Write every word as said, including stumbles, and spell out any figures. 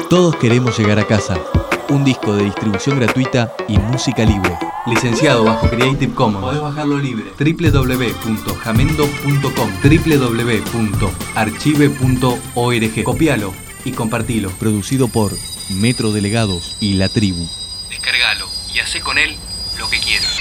Todos queremos llegar a casa. Un disco de distribución gratuita y música libre. Licenciado bajo Creative Commons. Podés bajarlo libre. doble u doble u doble u punto jamendo punto com, doble u doble u doble u punto archive punto org. Copialo y compartilo. Producido por Metro Delegados y La Tribu. Descargalo y hacé con él lo que quieras.